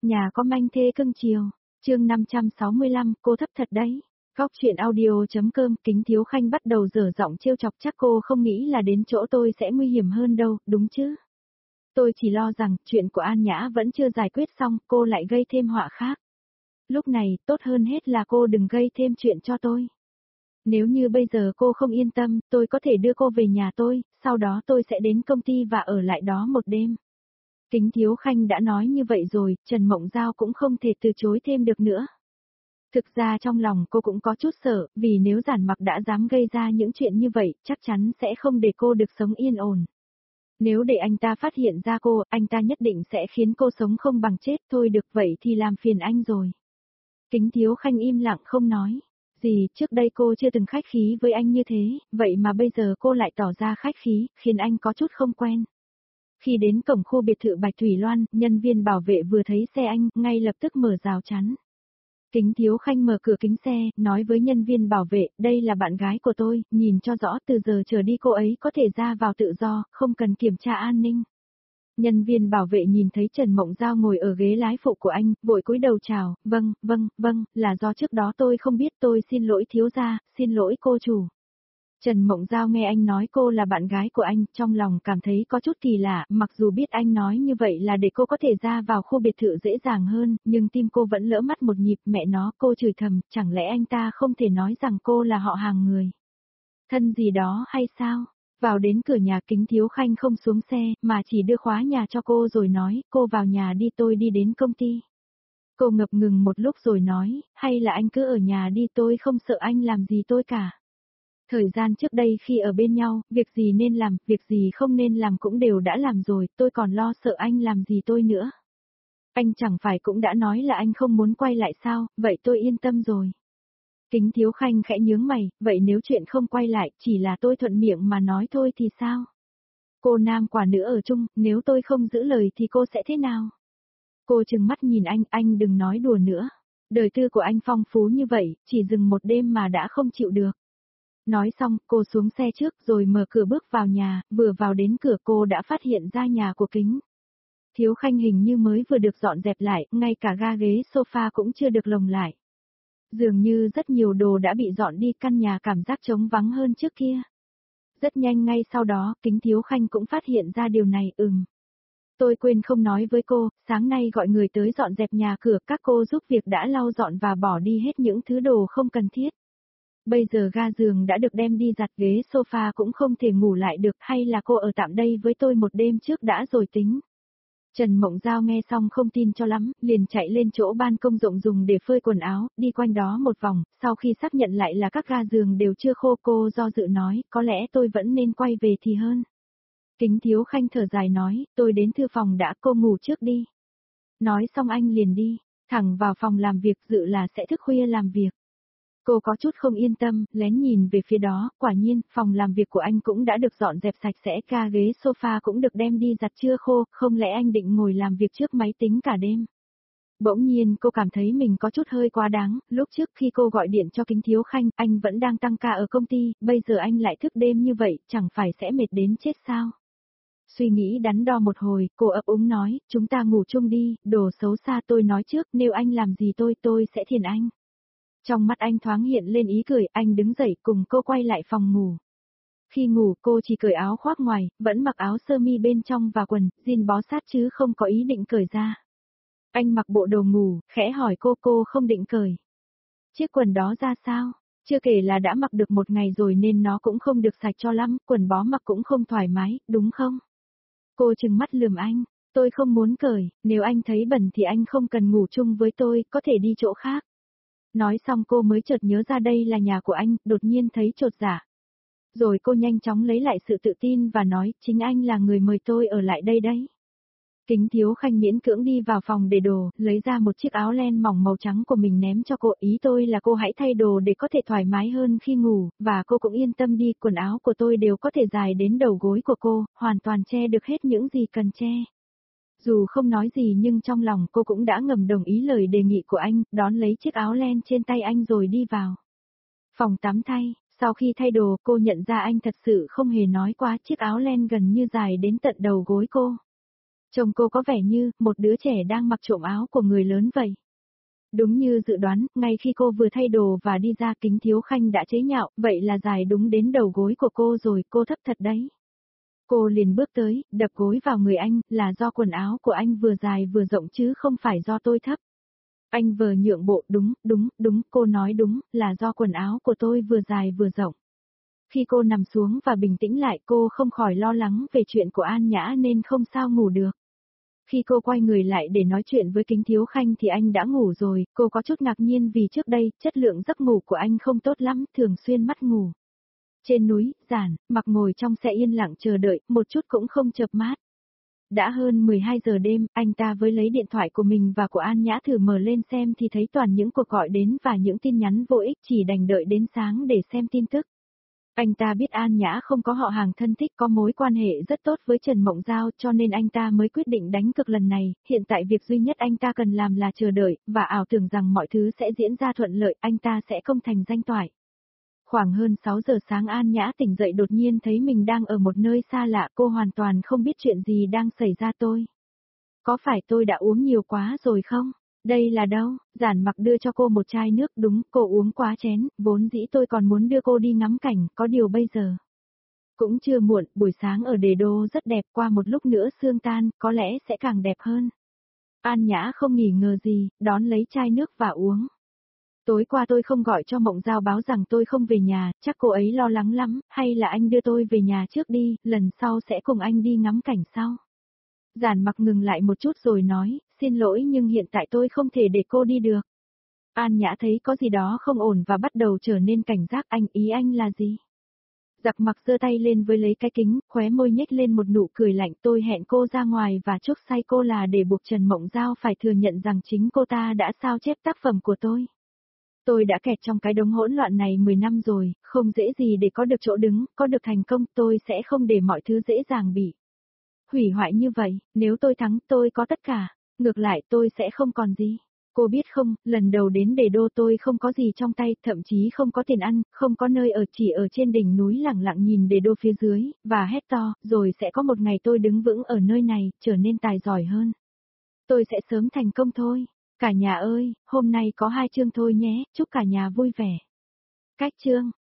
Nhà có manh thê cưng chiều, chương 565, cô thấp thật đấy. Góc chuyện audio.com. Kính Thiếu Khanh bắt đầu dở giọng trêu chọc, chắc cô không nghĩ là đến chỗ tôi sẽ nguy hiểm hơn đâu, đúng chứ? Tôi chỉ lo rằng chuyện của An Nhã vẫn chưa giải quyết xong, cô lại gây thêm họa khác. Lúc này, tốt hơn hết là cô đừng gây thêm chuyện cho tôi. Nếu như bây giờ cô không yên tâm, tôi có thể đưa cô về nhà tôi, sau đó tôi sẽ đến công ty và ở lại đó một đêm. Kính Thiếu Khanh đã nói như vậy rồi, Trần Mộng Giao cũng không thể từ chối thêm được nữa. Thực ra trong lòng cô cũng có chút sợ, vì nếu Giản Mặc đã dám gây ra những chuyện như vậy, chắc chắn sẽ không để cô được sống yên ổn. Nếu để anh ta phát hiện ra cô, anh ta nhất định sẽ khiến cô sống không bằng chết, thôi được vậy thì làm phiền anh rồi. Kính Thiếu Khanh im lặng không nói. Gì, trước đây cô chưa từng khách khí với anh như thế, vậy mà bây giờ cô lại tỏ ra khách khí, khiến anh có chút không quen. Khi đến cổng khu biệt thự Bạch Thủy Loan, nhân viên bảo vệ vừa thấy xe anh, ngay lập tức mở rào chắn. Kính Thiếu Khanh mở cửa kính xe, nói với nhân viên bảo vệ, đây là bạn gái của tôi, nhìn cho rõ từ giờ trở đi cô ấy có thể ra vào tự do, không cần kiểm tra an ninh. Nhân viên bảo vệ nhìn thấy Trần Mộng Giao ngồi ở ghế lái phụ của anh, vội cúi đầu chào, vâng, là do trước đó tôi không biết, tôi xin lỗi thiếu gia, xin lỗi cô chủ. Trần Mộng Giao nghe anh nói cô là bạn gái của anh, trong lòng cảm thấy có chút kỳ lạ, mặc dù biết anh nói như vậy là để cô có thể ra vào khu biệt thự dễ dàng hơn, nhưng tim cô vẫn lỡ mắt một nhịp, mẹ nó, cô chửi thầm, chẳng lẽ anh ta không thể nói rằng cô là họ hàng người. Thân gì đó hay sao? Vào đến cửa nhà, Kính Thiếu Khanh không xuống xe, mà chỉ đưa khóa nhà cho cô rồi nói, cô vào nhà đi, tôi đi đến công ty. Cô ngập ngừng một lúc rồi nói, hay là anh cứ ở nhà đi, tôi không sợ anh làm gì tôi cả. Thời gian trước đây khi ở bên nhau, việc gì nên làm, việc gì không nên làm cũng đều đã làm rồi, tôi còn lo sợ anh làm gì tôi nữa. Anh chẳng phải cũng đã nói là anh không muốn quay lại sao, vậy tôi yên tâm rồi. Kính Thiếu Khanh khẽ nhướng mày, vậy nếu chuyện không quay lại, chỉ là tôi thuận miệng mà nói thôi thì sao? Cô nam quả nữ ở chung, nếu tôi không giữ lời thì cô sẽ thế nào? Cô trừng mắt nhìn anh đừng nói đùa nữa. Đời tư của anh phong phú như vậy, chỉ dừng một đêm mà đã không chịu được. Nói xong, cô xuống xe trước rồi mở cửa bước vào nhà, vừa vào đến cửa cô đã phát hiện ra nhà của Kính Thiếu Khanh hình như mới vừa được dọn dẹp lại, ngay cả ga ghế sofa cũng chưa được lồng lại. Dường như rất nhiều đồ đã bị dọn đi, căn nhà cảm giác trống vắng hơn trước kia. Rất nhanh ngay sau đó, Kính Thiếu Khanh cũng phát hiện ra điều này, Tôi quên không nói với cô, sáng nay gọi người tới dọn dẹp nhà cửa, các cô giúp việc đã lau dọn và bỏ đi hết những thứ đồ không cần thiết. Bây giờ ga giường đã được đem đi giặt, ghế sofa cũng không thể ngủ lại được, hay là cô ở tạm đây với tôi một đêm trước đã rồi tính. Trần Mộng Giao nghe xong không tin cho lắm, liền chạy lên chỗ ban công rộng dùng để phơi quần áo, đi quanh đó một vòng, sau khi xác nhận lại là các ga giường đều chưa khô, cô do dự nói, có lẽ tôi vẫn nên quay về thì hơn. Kính Thiếu Khanh thở dài nói, tôi đến thư phòng đã, cô ngủ trước đi. Nói xong anh liền đi, thẳng vào phòng làm việc, dự là sẽ thức khuya làm việc. Cô có chút không yên tâm, lén nhìn về phía đó, quả nhiên, phòng làm việc của anh cũng đã được dọn dẹp sạch sẽ, ga ghế sofa cũng được đem đi giặt chưa khô, không lẽ anh định ngồi làm việc trước máy tính cả đêm. Bỗng nhiên cô cảm thấy mình có chút hơi quá đáng, lúc trước khi cô gọi điện cho Kính Thiếu Khanh, anh vẫn đang tăng ca ở công ty, bây giờ anh lại thức đêm như vậy, chẳng phải sẽ mệt đến chết sao. Suy nghĩ đắn đo một hồi, cô ấp úng nói, chúng ta ngủ chung đi, đồ xấu xa, tôi nói trước, nếu anh làm gì tôi sẽ thiền anh. Trong mắt anh thoáng hiện lên ý cười, anh đứng dậy cùng cô quay lại phòng ngủ. Khi ngủ cô chỉ cởi áo khoác ngoài, vẫn mặc áo sơ mi bên trong và quần, jean bó sát chứ không có ý định cởi ra. Anh mặc bộ đồ ngủ, khẽ hỏi cô không định cởi. Chiếc quần đó ra sao? Chưa kể là đã mặc được một ngày rồi nên nó cũng không được sạch cho lắm, quần bó mặc cũng không thoải mái, đúng không? Cô trừng mắt lườm anh, tôi không muốn cởi, nếu anh thấy bẩn thì anh không cần ngủ chung với tôi, có thể đi chỗ khác. Nói xong cô mới chợt nhớ ra đây là nhà của anh, đột nhiên thấy chột dạ. Rồi cô nhanh chóng lấy lại sự tự tin và nói, chính anh là người mời tôi ở lại đây đấy. Kính Thiếu Khanh miễn cưỡng đi vào phòng để đồ, lấy ra một chiếc áo len mỏng màu trắng của mình ném cho cô, ý tôi là cô hãy thay đồ để có thể thoải mái hơn khi ngủ, và cô cũng yên tâm đi, quần áo của tôi đều có thể dài đến đầu gối của cô, hoàn toàn che được hết những gì cần che. Dù không nói gì nhưng trong lòng cô cũng đã ngầm đồng ý lời đề nghị của anh, đón lấy chiếc áo len trên tay anh rồi đi vào phòng tắm thay. Sau khi thay đồ cô nhận ra anh thật sự không hề nói quá, chiếc áo len gần như dài đến tận đầu gối cô. Trông cô có vẻ như một đứa trẻ đang mặc trộm áo của người lớn vậy. Đúng như dự đoán, ngay khi cô vừa thay đồ và đi ra, Kính Thiếu Khanh đã chế nhạo, vậy là dài đúng đến đầu gối của cô rồi, cô thấp thật đấy. Cô liền bước tới, đập gối vào người anh, là do quần áo của anh vừa dài vừa rộng chứ không phải do tôi thấp. Anh vừa nhượng bộ, đúng, cô nói đúng, là do quần áo của tôi vừa dài vừa rộng. Khi cô nằm xuống và bình tĩnh lại, cô không khỏi lo lắng về chuyện của An Nhã nên không sao ngủ được. Khi cô quay người lại để nói chuyện với Kính Thiếu Khanh thì anh đã ngủ rồi, cô có chút ngạc nhiên vì trước đây, chất lượng giấc ngủ của anh không tốt lắm, thường xuyên mất ngủ. Trên núi, Giản, Mặc ngồi trong xe yên lặng chờ đợi, một chút cũng không chợp mắt. Đã hơn 12 giờ đêm, anh ta với lấy điện thoại của mình và của An Nhã thử mở lên xem thì thấy toàn những cuộc gọi đến và những tin nhắn vô ích, chỉ đành đợi đến sáng để xem tin tức. Anh ta biết An Nhã không có họ hàng thân thích có mối quan hệ rất tốt với Trần Mộng Giao cho nên anh ta mới quyết định đánh cược lần này, hiện tại việc duy nhất anh ta cần làm là chờ đợi, và ảo tưởng rằng mọi thứ sẽ diễn ra thuận lợi, anh ta sẽ công thành danh toại. Khoảng hơn 6 giờ sáng An Nhã tỉnh dậy đột nhiên thấy mình đang ở một nơi xa lạ, cô hoàn toàn không biết chuyện gì đang xảy ra tôi. Có phải tôi đã uống nhiều quá rồi không? Đây là đâu? Giản Mặc đưa cho cô một chai nước, đúng, cô uống quá chén, vốn dĩ tôi còn muốn đưa cô đi ngắm cảnh, có điều bây giờ. Cũng chưa muộn, buổi sáng ở Đề Đô rất đẹp, qua một lúc nữa sương tan, có lẽ sẽ càng đẹp hơn. An Nhã không nghỉ ngờ gì, đón lấy chai nước và uống. Tối qua tôi không gọi cho Mộng Giao báo rằng tôi không về nhà, chắc cô ấy lo lắng lắm, hay là anh đưa tôi về nhà trước đi, lần sau sẽ cùng anh đi ngắm cảnh sau. Giản Mặc ngừng lại một chút rồi nói, xin lỗi nhưng hiện tại tôi không thể để cô đi được. An Nhã thấy có gì đó không ổn và bắt đầu trở nên cảnh giác, ý anh là gì? Giặc Mặc giơ tay lên với lấy cái kính, khóe môi nhếch lên một nụ cười lạnh, tôi hẹn cô ra ngoài và chuốc say cô là để buộc Trần Mộng Giao phải thừa nhận rằng chính cô ta đã sao chép tác phẩm của tôi. Tôi đã kẹt trong cái đống hỗn loạn này 10 năm rồi, không dễ gì để có được chỗ đứng, có được thành công, tôi sẽ không để mọi thứ dễ dàng bị hủy hoại như vậy, nếu tôi thắng tôi có tất cả, ngược lại tôi sẽ không còn gì. Cô biết không, lần đầu đến Đề Đô tôi không có gì trong tay, thậm chí không có tiền ăn, không có nơi ở, chỉ ở trên đỉnh núi lặng lặng nhìn Đề Đô phía dưới, và hét to, rồi sẽ có một ngày tôi đứng vững ở nơi này, trở nên tài giỏi hơn. Tôi sẽ sớm thành công thôi. Cả nhà ơi, hôm nay có 2 chương thôi nhé, chúc cả nhà vui vẻ. Cách chương